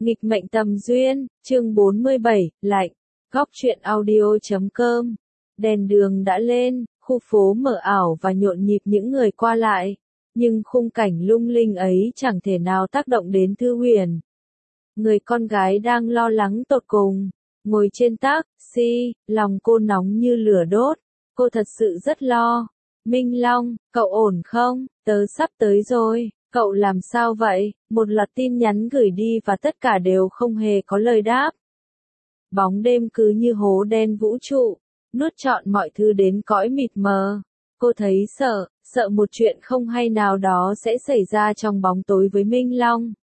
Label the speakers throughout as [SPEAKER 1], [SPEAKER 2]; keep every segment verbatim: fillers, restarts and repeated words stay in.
[SPEAKER 1] Nghịch mệnh tầm duyên, chương bốn mươi bảy, lạnh. Góc truyện audio chấm com. Đèn đường đã lên, khu phố mờ ảo và nhộn nhịp những người qua lại. Nhưng khung cảnh lung linh ấy chẳng thể nào tác động đến Thư Huyền. Người con gái đang lo lắng tột cùng. Ngồi trên taxi, lòng cô nóng như lửa đốt. Cô thật sự rất lo. Minh Long, cậu ổn không? Tớ sắp tới rồi. Cậu làm sao vậy? Một loạt tin nhắn gửi đi và tất cả đều không hề có lời đáp. Bóng đêm cứ như hố đen vũ trụ, nuốt trọn mọi thứ đến cõi mịt mờ. Cô thấy sợ, sợ một chuyện không hay nào đó sẽ xảy ra trong bóng tối với Minh Long.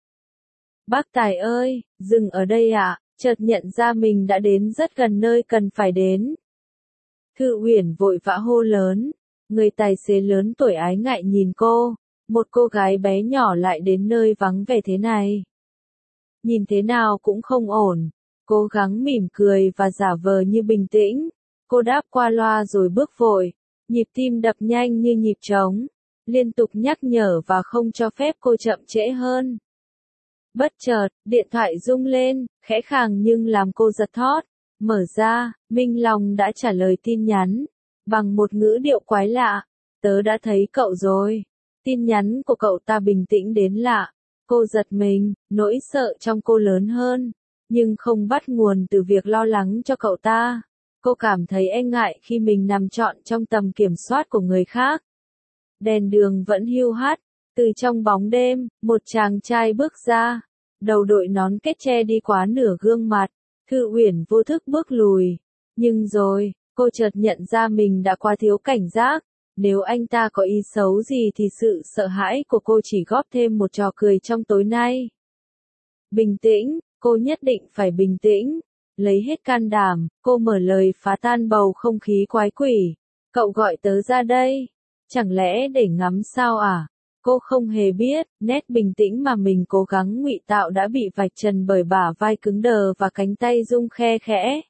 [SPEAKER 1] Bác Tài ơi, dừng ở đây ạ, chợt nhận ra mình đã đến rất gần nơi cần phải đến. Thư Huyền vội vã hô lớn, người tài xế lớn tuổi ái ngại nhìn cô. Một cô gái bé nhỏ lại đến nơi vắng vẻ thế này. Nhìn thế nào cũng không ổn. Cố gắng mỉm cười và giả vờ như bình tĩnh. Cô đáp qua loa rồi bước vội. Nhịp tim đập nhanh như nhịp trống. Liên tục nhắc nhở và không cho phép cô chậm trễ hơn. Bất chợt, điện thoại rung lên, khẽ khàng nhưng làm cô giật thót. Mở ra, Minh Long đã trả lời tin nhắn. Bằng một ngữ điệu quái lạ. Tớ đã thấy cậu rồi. Tin nhắn của cậu ta bình tĩnh đến lạ. Cô giật mình, nỗi sợ trong cô lớn hơn. Nhưng không bắt nguồn từ việc lo lắng cho cậu ta. Cô cảm thấy e ngại khi mình nằm trọn trong tầm kiểm soát của người khác. Đèn đường vẫn hiu hắt. Từ trong bóng đêm, một chàng trai bước ra. Đầu đội nón kết che đi quá nửa gương mặt. Thư Huyền vô thức bước lùi. Nhưng rồi, cô chợt nhận ra mình đã quá thiếu cảnh giác. Nếu anh ta có ý xấu gì thì sự sợ hãi của cô chỉ góp thêm một trò cười trong tối nay. Bình tĩnh, cô nhất định phải bình tĩnh. Lấy hết can đảm, cô mở lời phá tan bầu không khí quái quỷ. Cậu gọi tớ ra đây. Chẳng lẽ để ngắm sao à? Cô không hề biết, nét bình tĩnh mà mình cố gắng ngụy tạo đã bị vạch trần bởi bả vai cứng đờ và cánh tay rung khe khẽ.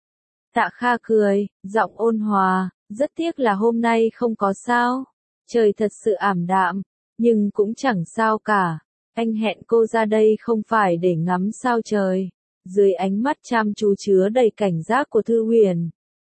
[SPEAKER 1] Tạ Kha cười, giọng ôn hòa. Rất tiếc là hôm nay không có sao. Trời thật sự ảm đạm, nhưng cũng chẳng sao cả. Anh hẹn cô ra đây không phải để ngắm sao trời. Dưới ánh mắt chăm chú chứa đầy cảnh giác của Thư Huyền.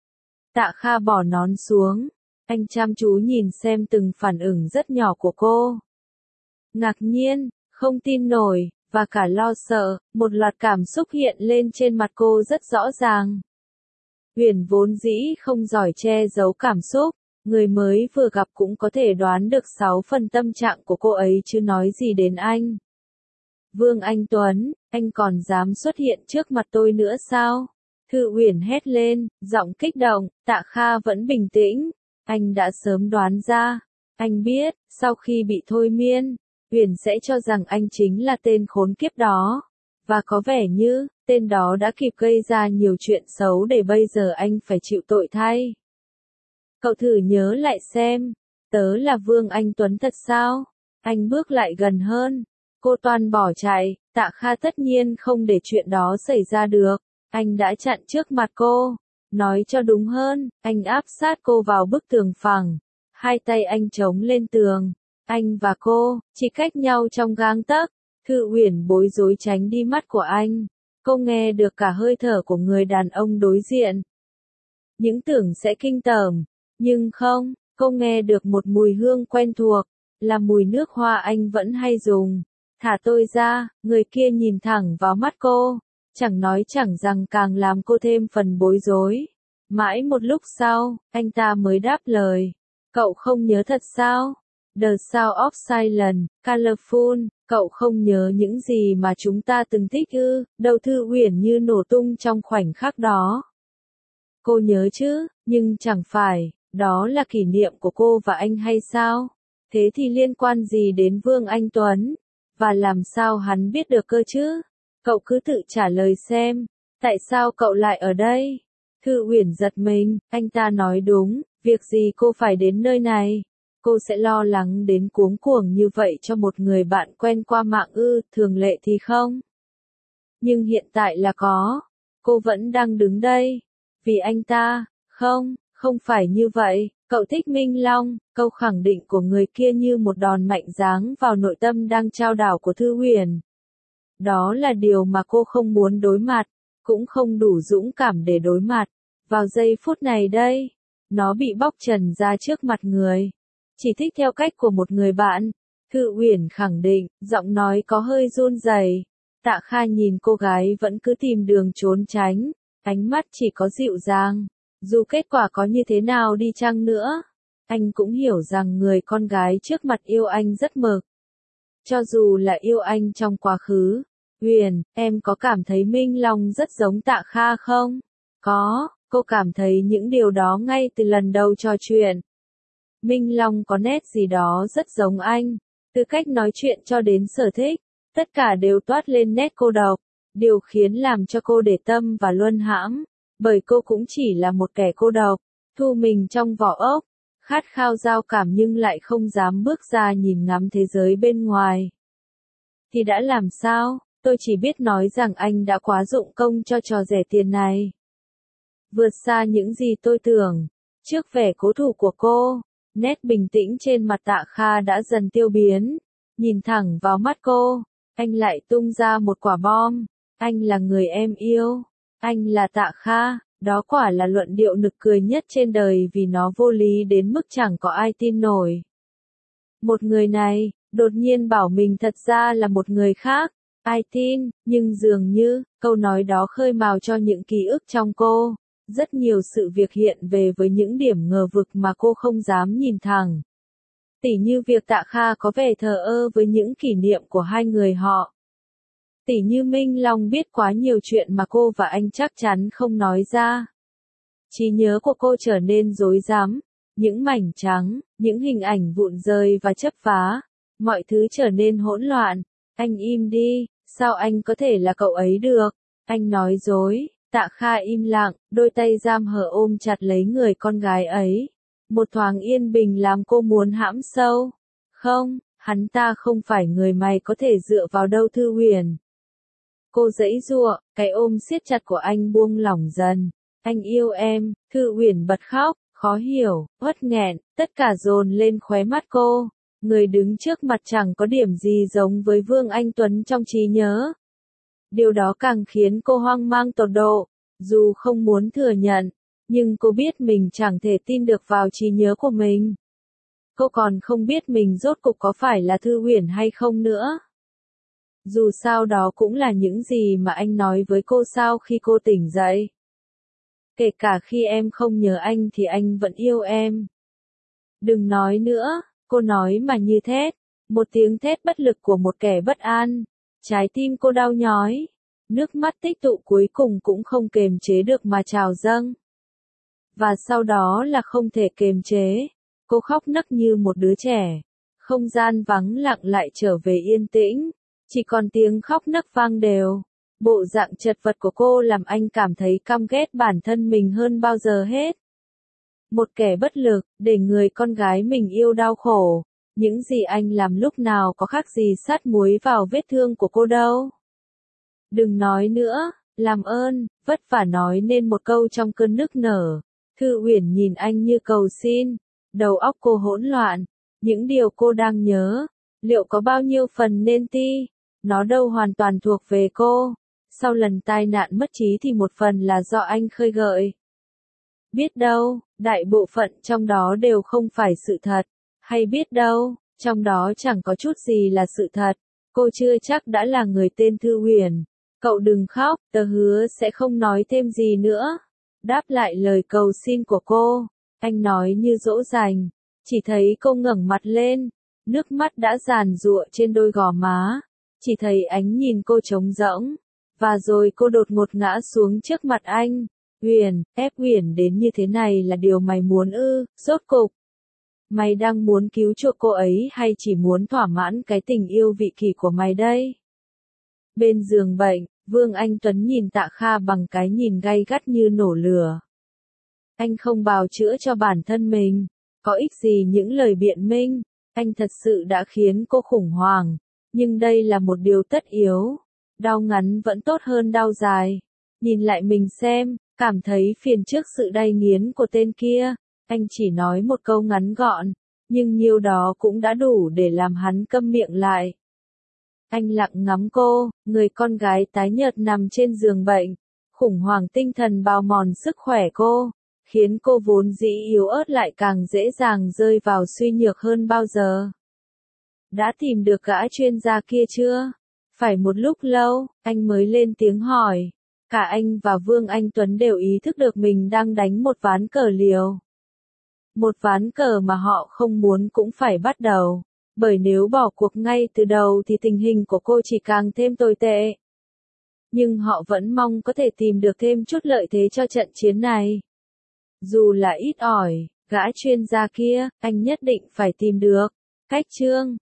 [SPEAKER 1] Tạ Kha bỏ nón xuống. Anh chăm chú nhìn xem từng phản ứng rất nhỏ của cô. Ngạc nhiên, không tin nổi, và cả lo sợ, một loạt cảm xúc hiện lên trên mặt cô rất rõ ràng. Huyền vốn dĩ không giỏi che giấu cảm xúc, người mới vừa gặp cũng có thể đoán được sáu phần tâm trạng của cô ấy chứ nói gì đến anh. Vương Anh Tuấn, anh còn dám xuất hiện trước mặt tôi nữa sao? Thư Huyền hét lên, giọng kích động. Tạ Kha vẫn bình tĩnh. Anh đã sớm đoán ra. Anh biết, sau khi bị thôi miên, Huyền sẽ cho rằng anh chính là tên khốn kiếp đó. Và có vẻ như, tên đó đã kịp gây ra nhiều chuyện xấu để bây giờ anh phải chịu tội thay. Cậu thử nhớ lại xem, tớ là Vương Anh Tuấn thật sao? Anh bước lại gần hơn. Cô toan bỏ chạy, Tạ Kha tất nhiên không để chuyện đó xảy ra được. Anh đã chặn trước mặt cô. Nói cho đúng hơn, anh áp sát cô vào bức tường phẳng. Hai tay anh chống lên tường. Anh và cô, chỉ cách nhau trong gang tấc. Thư Huyền bối rối tránh đi mắt của anh. Cô nghe được cả hơi thở của người đàn ông đối diện. Những tưởng sẽ kinh tởm. Nhưng không, cô nghe được một mùi hương quen thuộc. Là mùi nước hoa anh vẫn hay dùng. Thả tôi ra, người kia nhìn thẳng vào mắt cô. Chẳng nói chẳng rằng càng làm cô thêm phần bối rối. Mãi một lúc sau, anh ta mới đáp lời. Cậu không nhớ thật sao? The Sound of Silence, Colorful, cậu không nhớ những gì mà chúng ta từng thích ư? Đầu Thư Huyền như nổ tung trong khoảnh khắc đó. Cô nhớ chứ, nhưng chẳng phải, đó là kỷ niệm của cô và anh hay sao? Thế thì liên quan gì đến Vương Anh Tuấn? Và làm sao hắn biết được cơ chứ? Cậu cứ tự trả lời xem, tại sao cậu lại ở đây? Thư Huyền giật mình, anh ta nói đúng, việc gì cô phải đến nơi này? Cô sẽ lo lắng đến cuống cuồng như vậy cho một người bạn quen qua mạng ư, thường lệ thì không. Nhưng hiện tại là có. Cô vẫn đang đứng đây. Vì anh ta, không, không phải như vậy. Cậu thích Minh Long, câu khẳng định của người kia như một đòn mạnh giáng vào nội tâm đang chao đảo của Thư Huyền. Đó là điều mà cô không muốn đối mặt, cũng không đủ dũng cảm để đối mặt. Vào giây phút này đây, nó bị bóc trần ra trước mặt người. Chỉ thích theo cách của một người bạn. Thư Uyển khẳng định, giọng nói có hơi run rẩy. Tạ Kha nhìn cô gái vẫn cứ tìm đường trốn tránh, ánh mắt chỉ có dịu dàng. Dù kết quả có như thế nào đi chăng nữa, anh cũng hiểu rằng người con gái trước mặt yêu anh rất mực. Cho dù là yêu anh trong quá khứ. Uyển, em có cảm thấy Minh Long rất giống Tạ Kha không? Có, cô cảm thấy những điều đó ngay từ lần đầu trò chuyện. Minh Long có nét gì đó rất giống anh, từ cách nói chuyện cho đến sở thích, tất cả đều toát lên nét cô độc, điều khiến làm cho cô để tâm và luân hãm, bởi cô cũng chỉ là một kẻ cô độc, thu mình trong vỏ ốc, khát khao giao cảm nhưng lại không dám bước ra nhìn ngắm thế giới bên ngoài. Thì đã làm sao, tôi chỉ biết nói rằng anh đã quá dụng công cho trò rẻ tiền này. Vượt xa những gì tôi tưởng, trước vẻ cố thủ của cô, nét bình tĩnh trên mặt Tạ Kha đã dần tiêu biến, nhìn thẳng vào mắt cô, anh lại tung ra một quả bom, anh là người em yêu, anh là Tạ Kha, đó quả là luận điệu nực cười nhất trên đời vì nó vô lý đến mức chẳng có ai tin nổi. Một người này, đột nhiên bảo mình thật ra là một người khác, ai tin, nhưng dường như, câu nói đó khơi mào cho những ký ức trong cô. Rất nhiều sự việc hiện về với những điểm ngờ vực mà cô không dám nhìn thẳng. Tỉ như việc Tạ Kha có vẻ thờ ơ với những kỷ niệm của hai người họ. Tỉ như Minh Long biết quá nhiều chuyện mà cô và anh chắc chắn không nói ra. Trí nhớ của cô trở nên rối rắm, những mảnh trắng, những hình ảnh vụn rơi và chấp vá, mọi thứ trở nên hỗn loạn. Anh im đi, sao anh có thể là cậu ấy được? Anh nói dối. Tạ Kha im lặng, đôi tay giam hở ôm chặt lấy người con gái ấy. Một thoáng yên bình làm cô muốn hãm sâu. Không, hắn ta không phải người mày có thể dựa vào đâu Thư Uyển. Cô giãy giụa, cái ôm siết chặt của anh buông lỏng dần. Anh yêu em, Thư Uyển bật khóc, khó hiểu, uất nghẹn, tất cả dồn lên khóe mắt cô. Người đứng trước mặt chẳng có điểm gì giống với Vương Anh Tuấn trong trí nhớ. Điều đó càng khiến cô hoang mang tột độ, dù không muốn thừa nhận, nhưng cô biết mình chẳng thể tin được vào trí nhớ của mình. Cô còn không biết mình rốt cục có phải là Thư Uyển hay không nữa. Dù sao đó cũng là những gì mà anh nói với cô sau khi cô tỉnh dậy. Kể cả khi em không nhớ anh thì anh vẫn yêu em. Đừng nói nữa, cô nói mà như thét, một tiếng thét bất lực của một kẻ bất an. Trái tim cô đau nhói, nước mắt tích tụ cuối cùng cũng không kềm chế được mà trào dâng. Và sau đó là không thể kềm chế, cô khóc nấc như một đứa trẻ. Không gian vắng lặng lại trở về yên tĩnh, chỉ còn tiếng khóc nấc vang đều. Bộ dạng chật vật của cô làm anh cảm thấy căm ghét bản thân mình hơn bao giờ hết. Một kẻ bất lực, để người con gái mình yêu đau khổ. Những gì anh làm lúc nào có khác gì sát muối vào vết thương của cô đâu. Đừng nói nữa, làm ơn, vất vả nói nên một câu trong cơn nức nở. Thư Uyển nhìn anh như cầu xin, đầu óc cô hỗn loạn, những điều cô đang nhớ, liệu có bao nhiêu phần nên ti, nó đâu hoàn toàn thuộc về cô. Sau lần tai nạn mất trí thì một phần là do anh khơi gợi. Biết đâu, đại bộ phận trong đó đều không phải sự thật. Hay biết đâu, trong đó chẳng có chút gì là sự thật. Cô chưa chắc đã là người tên Thư Uyển. Cậu đừng khóc, tớ hứa sẽ không nói thêm gì nữa. Đáp lại lời cầu xin của cô, anh nói như dỗ dành. Chỉ thấy cô ngẩng mặt lên, nước mắt đã giàn giụa trên đôi gò má. Chỉ thấy ánh nhìn cô trống rỗng. Và rồi cô đột ngột ngã xuống trước mặt anh. Uyển, ép Uyển đến như thế này là điều mày muốn ư, rốt cục. Mày đang muốn cứu chuộc cô ấy hay chỉ muốn thỏa mãn cái tình yêu vị kỷ của mày đây? Bên giường bệnh, Vương Anh Tuấn nhìn Tạ Kha bằng cái nhìn gay gắt như nổ lửa. Anh không bào chữa cho bản thân mình, có ích gì những lời biện minh, anh thật sự đã khiến cô khủng hoảng, nhưng đây là một điều tất yếu. Đau ngắn vẫn tốt hơn đau dài. Nhìn lại mình xem, cảm thấy phiền trước sự đay nghiến của tên kia. Anh chỉ nói một câu ngắn gọn, nhưng nhiều đó cũng đã đủ để làm hắn câm miệng lại. Anh lặng ngắm cô, người con gái tái nhợt nằm trên giường bệnh. Khủng hoảng tinh thần bào mòn sức khỏe cô, khiến cô vốn dĩ yếu ớt lại càng dễ dàng rơi vào suy nhược hơn bao giờ. Đã tìm được gã chuyên gia kia chưa? Phải một lúc lâu, anh mới lên tiếng hỏi. Cả anh và Vương Anh Tuấn đều ý thức được mình đang đánh một ván cờ liều. Một ván cờ mà họ không muốn cũng phải bắt đầu. Bởi nếu bỏ cuộc ngay từ đầu thì tình hình của cô chỉ càng thêm tồi tệ. Nhưng họ vẫn mong có thể tìm được thêm chút lợi thế cho trận chiến này. Dù là ít ỏi, gã chuyên gia kia, anh nhất định phải tìm được. Cách chương